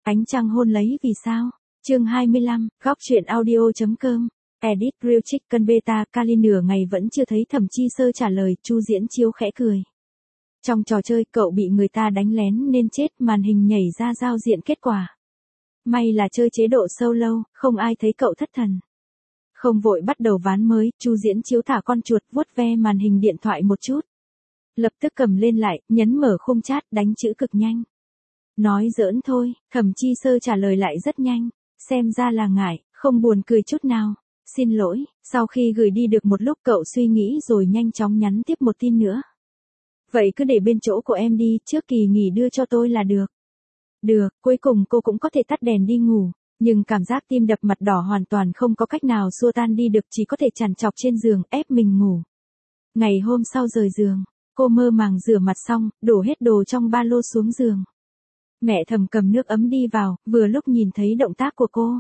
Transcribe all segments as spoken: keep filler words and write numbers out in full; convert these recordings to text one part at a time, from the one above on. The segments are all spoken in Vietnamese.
Ánh trăng hôn lấy vì sao? Chương hai mươi lăm, góc truyện audio.com. Edit Real Chicken Beta Kali nửa ngày vẫn chưa thấy Thẩm Chi Sơ trả lời, Chu Diễn Chiếu khẽ cười. Trong trò chơi cậu bị người ta đánh lén nên chết, màn hình nhảy ra giao diện kết quả. May là chơi chế độ solo, không ai thấy cậu thất thần. Không vội bắt đầu ván mới, Chu Diễn Chiếu thả con chuột vuốt ve màn hình điện thoại một chút. Lập tức cầm lên lại, nhấn mở khung chat, đánh chữ cực nhanh. Nói giỡn thôi, Thẩm Chi Sơ trả lời lại rất nhanh, xem ra là ngại, không buồn cười chút nào. Xin lỗi, sau khi gửi đi được một lúc cậu suy nghĩ rồi nhanh chóng nhắn tiếp một tin nữa. Vậy cứ để bên chỗ của em đi, trước kỳ nghỉ đưa cho tôi là được. Được, cuối cùng cô cũng có thể tắt đèn đi ngủ, nhưng cảm giác tim đập mặt đỏ hoàn toàn không có cách nào xua tan đi được, chỉ có thể trằn trọc trên giường ép mình ngủ. Ngày hôm sau rời giường, cô mơ màng rửa mặt xong, đổ hết đồ trong ba lô xuống giường. Mẹ Thẩm cầm nước ấm đi vào, vừa lúc nhìn thấy động tác của cô.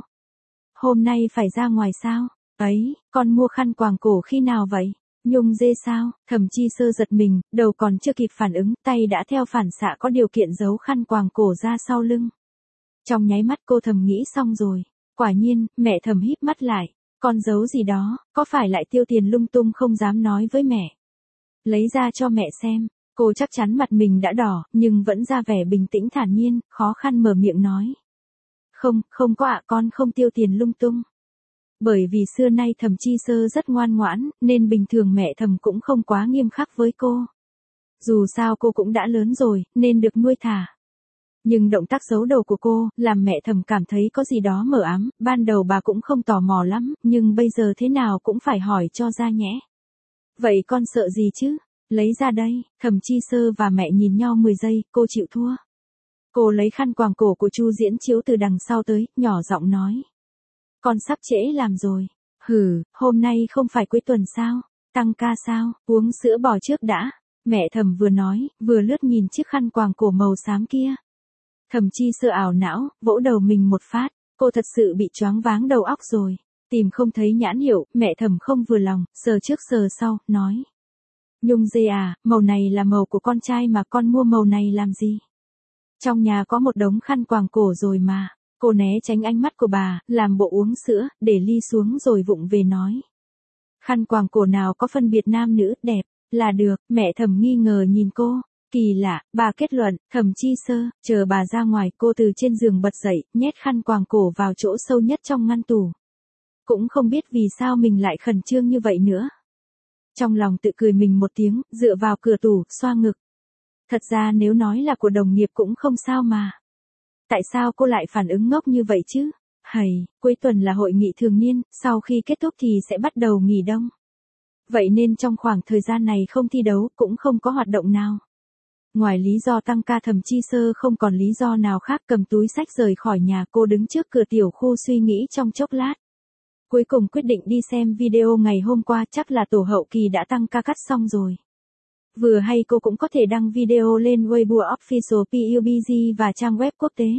Hôm nay phải ra ngoài sao? Ấy, con mua khăn quàng cổ khi nào vậy? Nhung dê sao? Thẩm Chi Sơ giật mình, đầu còn chưa kịp phản ứng, tay đã theo phản xạ có điều kiện giấu khăn quàng cổ ra sau lưng. Trong nháy mắt cô thầm nghĩ xong rồi. Quả nhiên, mẹ Thẩm híp mắt lại. Con giấu gì đó, có phải lại tiêu tiền lung tung không dám nói với mẹ? Lấy ra cho mẹ xem. Cô chắc chắn mặt mình đã đỏ, nhưng vẫn ra vẻ bình tĩnh thản nhiên, khó khăn mở miệng nói. Không, không có ạ, con không tiêu tiền lung tung. Bởi vì xưa nay Thẩm Chi Sơ rất ngoan ngoãn, nên bình thường mẹ Thẩm cũng không quá nghiêm khắc với cô. Dù sao cô cũng đã lớn rồi, nên được nuôi thả. Nhưng động tác giấu đầu của cô, làm mẹ Thẩm cảm thấy có gì đó mờ ám, ban đầu bà cũng không tò mò lắm, nhưng bây giờ thế nào cũng phải hỏi cho ra nhẽ. Vậy con sợ gì chứ? Lấy ra đây, Thẩm Chi Sơ và mẹ nhìn nhau mười giây, cô chịu thua. Cô lấy khăn quàng cổ của Chu Diễn Chiếu từ đằng sau tới, nhỏ giọng nói. Con sắp trễ làm rồi. Hừ, hôm nay không phải cuối tuần sao? Tăng ca sao? Uống sữa bò trước đã. Mẹ Thẩm vừa nói, vừa lướt nhìn chiếc khăn quàng cổ màu xám kia. Thẩm Chi Sơ ảo não, vỗ đầu mình một phát. Cô thật sự bị choáng váng đầu óc rồi. Tìm không thấy nhãn hiệu, mẹ Thẩm không vừa lòng, sờ trước sờ sau, nói. Nhung dê à, màu này là màu của con trai mà con mua màu này làm gì? Trong nhà có một đống khăn quàng cổ rồi mà. Cô né tránh ánh mắt của bà, làm bộ uống sữa, để ly xuống rồi vụng về nói. Khăn quàng cổ nào có phân biệt nam nữ, đẹp, là được, mẹ Thẩm nghi ngờ nhìn cô. Kỳ lạ, bà kết luận, Thẩm Chi Sơ, chờ bà ra ngoài, cô từ trên giường bật dậy, nhét khăn quàng cổ vào chỗ sâu nhất trong ngăn tủ. Cũng không biết vì sao mình lại khẩn trương như vậy nữa. Trong lòng tự cười mình một tiếng, dựa vào cửa tủ, xoa ngực. Thật ra nếu nói là của đồng nghiệp cũng không sao mà. Tại sao cô lại phản ứng ngốc như vậy chứ? Hầy, cuối tuần là hội nghị thường niên, sau khi kết thúc thì sẽ bắt đầu nghỉ đông. Vậy nên trong khoảng thời gian này không thi đấu, cũng không có hoạt động nào. Ngoài lý do tăng ca, Thẩm Chi Sơ không còn lý do nào khác, cầm túi xách rời khỏi nhà. Cô đứng trước cửa tiểu khu suy nghĩ trong chốc lát. Cuối cùng quyết định đi xem video ngày hôm qua, chắc là tổ hậu kỳ đã tăng ca cắt xong rồi. Vừa hay cô cũng có thể đăng video lên Weibo Official pê u bê giê và trang web quốc tế.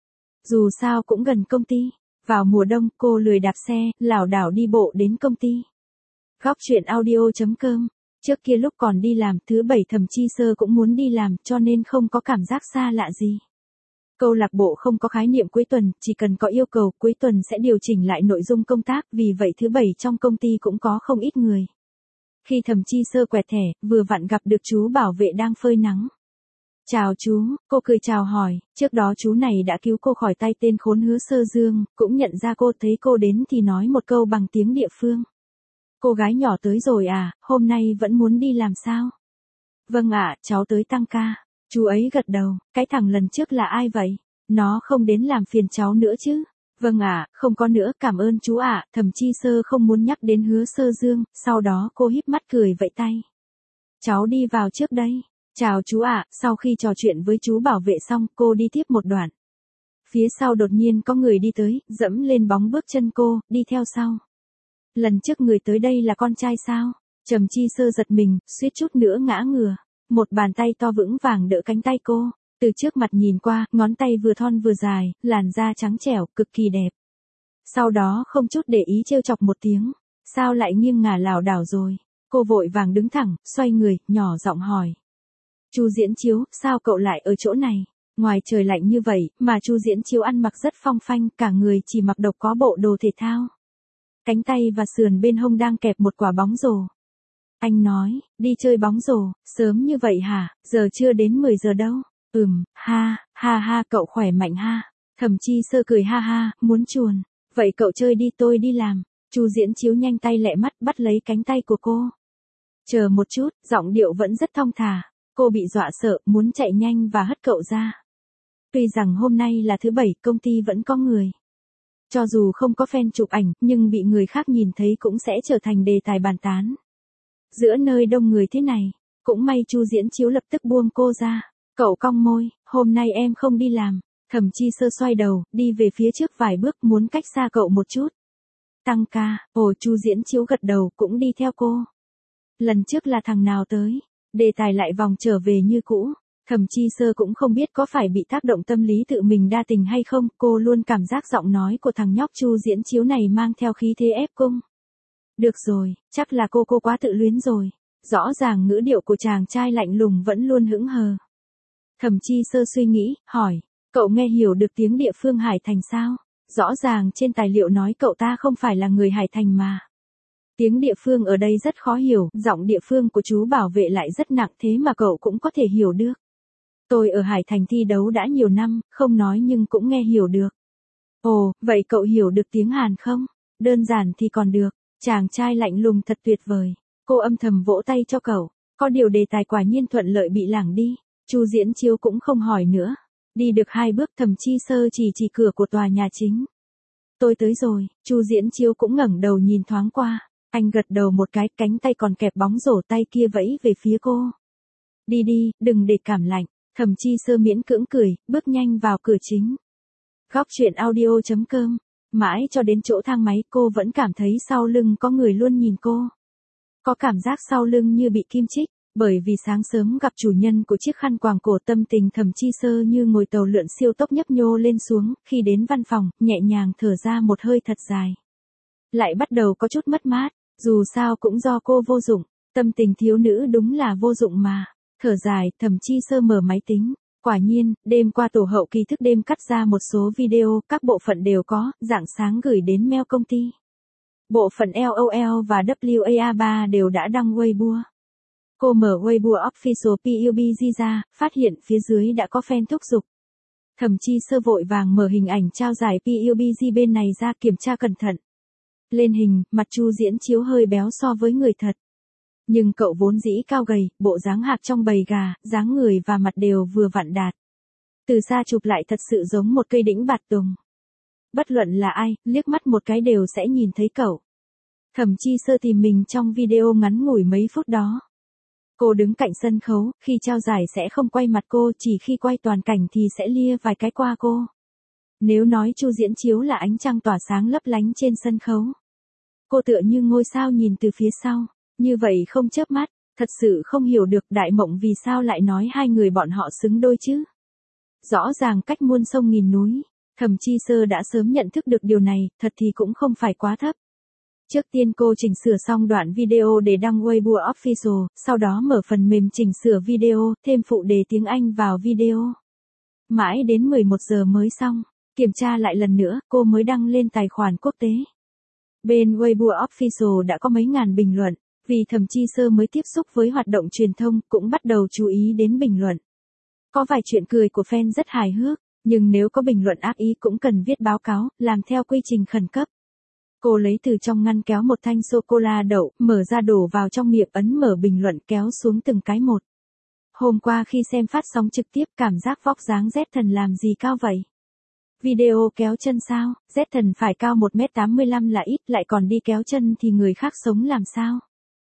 Dù sao cũng gần công ty. Vào mùa đông, cô lười đạp xe, lảo đảo đi bộ đến công ty. Góc truyện audio.com. Trước kia lúc còn đi làm, thứ bảy Thẩm Chi Sơ cũng muốn đi làm, cho nên không có cảm giác xa lạ gì. Câu lạc bộ không có khái niệm cuối tuần, chỉ cần có yêu cầu, cuối tuần sẽ điều chỉnh lại nội dung công tác, vì vậy thứ bảy trong công ty cũng có không ít người. Khi Thẩm Chi Sơ quẹt thẻ, vừa vặn gặp được chú bảo vệ đang phơi nắng. Chào chú, cô cười chào hỏi, trước đó chú này đã cứu cô khỏi tay tên khốn Hứa Sơ Dương, cũng nhận ra cô, thấy cô đến thì nói một câu bằng tiếng địa phương. Cô gái nhỏ tới rồi à, hôm nay vẫn muốn đi làm sao? Vâng ạ, cháu tới tăng ca. Chú ấy gật đầu, cái thằng lần trước là ai vậy? Nó không đến làm phiền cháu nữa chứ? Vâng ạ, không có nữa, cảm ơn chú ạ. Thẩm Chi Sơ không muốn nhắc đến Hứa Sơ Dương, sau đó cô híp mắt cười vẫy tay. Cháu đi vào trước đây. Chào chú ạ, sau khi trò chuyện với chú bảo vệ xong, cô đi tiếp một đoạn. Phía sau đột nhiên có người đi tới, dẫm lên bóng bước chân cô, đi theo sau. Lần trước người tới đây là con trai sao? Thẩm Chi Sơ giật mình, suýt chút nữa ngã ngửa. Một bàn tay to vững vàng đỡ cánh tay cô, từ trước mặt nhìn qua, ngón tay vừa thon vừa dài, làn da trắng trẻo, cực kỳ đẹp. Sau đó không chút để ý trêu chọc một tiếng, sao lại nghiêng ngả lảo đảo rồi? Cô vội vàng đứng thẳng, xoay người, nhỏ giọng hỏi. Chu Diễn Chiếu, sao cậu lại ở chỗ này? Ngoài trời lạnh như vậy, mà Chu Diễn Chiếu ăn mặc rất phong phanh, cả người chỉ mặc độc có bộ đồ thể thao. Cánh tay và sườn bên hông đang kẹp một quả bóng rổ. Anh nói, đi chơi bóng rổ, sớm như vậy hả, giờ chưa đến mười giờ đâu. Ừm, ha, ha ha cậu khỏe mạnh ha. Thẩm Chi Sơ cười ha ha, muốn chuồn. Vậy cậu chơi đi tôi đi làm. Chu Diễn Chiếu nhanh tay lẹ mắt bắt lấy cánh tay của cô. Chờ một chút, giọng điệu vẫn rất thong thả. Cô bị dọa sợ, muốn chạy nhanh và hất cậu ra. Tuy rằng hôm nay là thứ bảy, công ty vẫn có người. Cho dù không có fan chụp ảnh, nhưng bị người khác nhìn thấy cũng sẽ trở thành đề tài bàn tán. Giữa nơi đông người thế này, cũng may Chu Diễn Chiếu lập tức buông cô ra. Cậu cong môi, hôm nay em không đi làm. Thẩm Chi Sơ xoay đầu, đi về phía trước vài bước muốn cách xa cậu một chút. Tăng ca, ồ Chu Diễn Chiếu gật đầu cũng đi theo cô. Lần trước là thằng nào tới, đề tài lại vòng trở về như cũ. Thẩm Chi Sơ cũng không biết có phải bị tác động tâm lý tự mình đa tình hay không, cô luôn cảm giác giọng nói của thằng nhóc Chu Diễn Chiếu này mang theo khí thế ép cung. Được rồi, chắc là cô cô quá tự luyến rồi. Rõ ràng ngữ điệu của chàng trai lạnh lùng vẫn luôn hững hờ. Thẩm Chi Sơ suy nghĩ, hỏi, cậu nghe hiểu được tiếng địa phương Hải Thành sao? Rõ ràng trên tài liệu nói cậu ta không phải là người Hải Thành mà. Tiếng địa phương ở đây rất khó hiểu, giọng địa phương của chú bảo vệ lại rất nặng thế mà cậu cũng có thể hiểu được. Tôi ở Hải Thành thi đấu đã nhiều năm, không nói nhưng cũng nghe hiểu được. Ồ, vậy cậu hiểu được tiếng Hàn không? Đơn giản thì còn được, chàng trai lạnh lùng thật tuyệt vời. Cô âm thầm vỗ tay cho cậu, có điều đề tài quả nhiên thuận lợi bị lảng đi. Chu Diễn Chiếu cũng không hỏi nữa. Đi được hai bước Thẩm Chi Sơ chỉ chỉ cửa của tòa nhà chính. Tôi tới rồi, Chu Diễn Chiếu cũng ngẩng đầu nhìn thoáng qua. Anh gật đầu một cái, cánh tay còn kẹp bóng rổ tay kia vẫy về phía cô. Đi đi, đừng để cảm lạnh. Thẩm Chi Sơ miễn cưỡng cười, bước nhanh vào cửa chính. Góc truyện audio chấm com. Mãi cho đến chỗ thang máy cô vẫn cảm thấy sau lưng có người luôn nhìn cô. Có cảm giác sau lưng như bị kim chích, bởi vì sáng sớm gặp chủ nhân của chiếc khăn quàng cổ tâm tình Thẩm Chi Sơ như ngồi tàu lượn siêu tốc nhấp nhô lên xuống, khi đến văn phòng, nhẹ nhàng thở ra một hơi thật dài. Lại bắt đầu có chút mất mát, dù sao cũng do cô vô dụng, tâm tình thiếu nữ đúng là vô dụng mà. Thở dài, Thẩm Chi Sơ mở máy tính. Quả nhiên, đêm qua tổ hậu kỳ thức đêm cắt ra một số video, các bộ phận đều có, rạng sáng gửi đến mail công ty. Bộ phận LOL và vê a ba đều đã đăng Weibo. Cô mở Weibo Official pê u bê giê ra, phát hiện phía dưới đã có fan thúc giục. Thẩm Chi Sơ vội vàng mở hình ảnh trao giải pê u bê giê bên này ra kiểm tra cẩn thận. Lên hình, mặt Chu Diễn Chiếu hơi béo so với người thật. Nhưng cậu vốn dĩ cao gầy, bộ dáng hạc trong bầy gà, dáng người và mặt đều vừa vặn đạt. Từ xa chụp lại thật sự giống một cây đĩnh bạt tùng. Bất luận là ai, liếc mắt một cái đều sẽ nhìn thấy cậu. Thẩm Chi Sơ tìm mình trong video ngắn ngủi mấy phút đó. Cô đứng cạnh sân khấu, khi trao giải sẽ không quay mặt cô, chỉ khi quay toàn cảnh thì sẽ lia vài cái qua cô. Nếu nói Chu Diễn Chiếu là ánh trăng tỏa sáng lấp lánh trên sân khấu. Cô tựa như ngôi sao nhìn từ phía sau, như vậy không chớp mắt, thật sự không hiểu được Đại Mộng vì sao lại nói hai người bọn họ xứng đôi chứ. Rõ ràng cách muôn sông nghìn núi, Thẩm Chi Sơ đã sớm nhận thức được điều này, thật thì cũng không phải quá thấp. Trước tiên cô chỉnh sửa xong đoạn video để đăng Weibo Official, sau đó mở phần mềm chỉnh sửa video, thêm phụ đề tiếng Anh vào video. Mãi đến mười một giờ mới xong, kiểm tra lại lần nữa, cô mới đăng lên tài khoản quốc tế. Bên Weibo Official đã có mấy ngàn bình luận, vì Thẩm Chi Sơ mới tiếp xúc với hoạt động truyền thông, cũng bắt đầu chú ý đến bình luận. Có vài chuyện cười của fan rất hài hước, nhưng nếu có bình luận ác ý cũng cần viết báo cáo, làm theo quy trình khẩn cấp. Cô lấy từ trong ngăn kéo một thanh sô-cô-la đậu, mở ra đổ vào trong miệng, ấn mở bình luận kéo xuống từng cái một. Hôm qua khi xem phát sóng trực tiếp cảm giác vóc dáng Z Thần làm gì cao vậy? Video kéo chân sao, Z Thần phải cao một mét tám mươi lăm là ít, lại còn đi kéo chân thì người khác sống làm sao?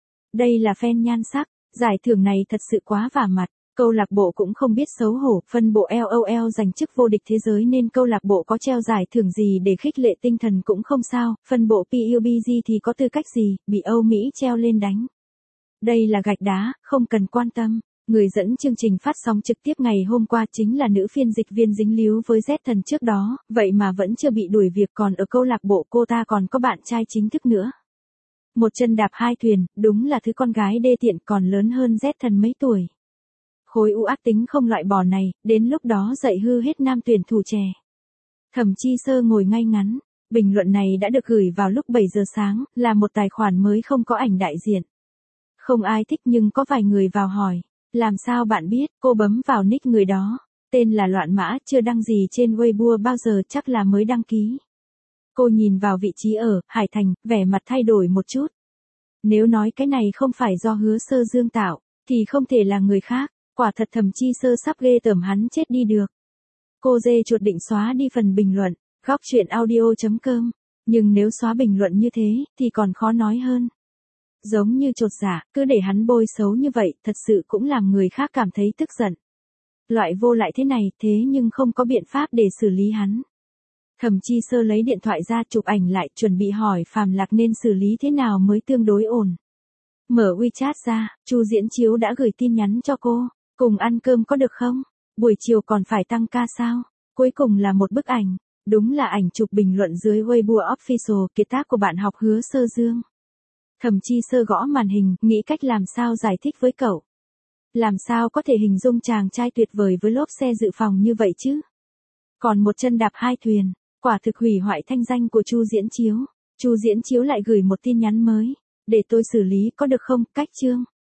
Đây là fan nhan sắc, giải thưởng này thật sự quá vả mặt. Câu lạc bộ cũng không biết xấu hổ, phân bộ LOL giành chức vô địch thế giới nên câu lạc bộ có treo giải thưởng gì để khích lệ tinh thần cũng không sao, phân bộ pê u bê giê thì có tư cách gì, bị Âu Mỹ treo lên đánh. Đây là gạch đá, không cần quan tâm. Người dẫn chương trình phát sóng trực tiếp ngày hôm qua chính là nữ phiên dịch viên dính líu với Z Thần trước đó, vậy mà vẫn chưa bị đuổi việc, còn ở câu lạc bộ cô ta còn có bạn trai chính thức nữa. Một chân đạp hai thuyền, đúng là thứ con gái đê tiện, còn lớn hơn Z Thần mấy tuổi. Khối u ác tính không loại bỏ này, đến lúc đó dạy hư hết nam tuyển thủ trẻ. Thẩm Chi Sơ ngồi ngay ngắn. Bình luận này đã được gửi vào lúc bảy giờ sáng, là một tài khoản mới không có ảnh đại diện. Không ai thích nhưng có vài người vào hỏi. Làm sao bạn biết? Cô bấm vào nick người đó. Tên là Loạn Mã, chưa đăng gì trên Weibo bao giờ, chắc là mới đăng ký. Cô nhìn vào vị trí ở Hải Thành, vẻ mặt thay đổi một chút. Nếu nói cái này không phải do Hứa Sơ Dương tạo, thì không thể là người khác. Quả thật Thẩm Chi Sơ sắp ghê tởm hắn chết đi được. Cô dê chuột định xóa đi phần bình luận. Góc truyện audio chấm com. Nhưng nếu xóa bình luận như thế, thì còn khó nói hơn. Giống như chột dạ, cứ để hắn bôi xấu như vậy, thật sự cũng làm người khác cảm thấy tức giận. Loại vô lại thế này, thế nhưng không có biện pháp để xử lý hắn. Thẩm Chi Sơ lấy điện thoại ra chụp ảnh lại, chuẩn bị hỏi Phạm Lạc nên xử lý thế nào mới tương đối ổn. Mở WeChat ra, Chu Diễn Chiếu đã gửi tin nhắn cho cô. Cùng ăn cơm có được không? Buổi chiều còn phải tăng ca sao? Cuối cùng là một bức ảnh. Đúng là ảnh chụp bình luận dưới Weibo Official, kiệt tác của bạn học Hứa Sơ Dương. Thẩm Chi Sơ gõ màn hình, nghĩ cách làm sao giải thích với cậu. Làm sao có thể hình dung chàng trai tuyệt vời với lốp xe dự phòng như vậy chứ? Còn một chân đạp hai thuyền, quả thực hủy hoại thanh danh của Chu Diễn Chiếu. Chu Diễn Chiếu lại gửi một tin nhắn mới. Để tôi xử lý có được không? Cách chương.